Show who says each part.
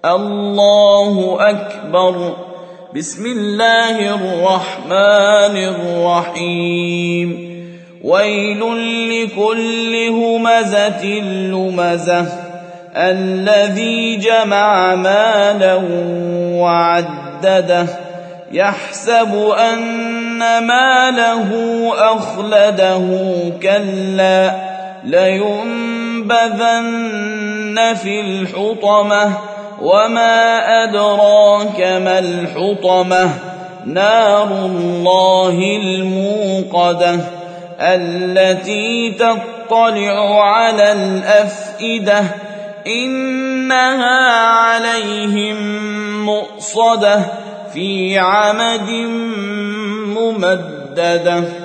Speaker 1: الله أكبر. بسم الله الرحمن الرحيم. ويل لكل همزة لمزة الذي جمع مالا وعدده يحسب أن ماله أخلده كلا لينبذن في الحطمة وما أدراك ما الحطمة نار الله الموقدة التي تطلع على الأفئدة إنها عليهم مؤصدة في عمد ممددة.